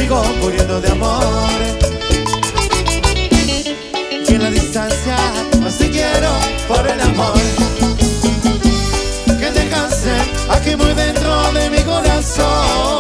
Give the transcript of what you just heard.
sigo muriendo de amor. Y en la distancia más te quiero por el amor que te canse aquí muy dentro de mi corazón.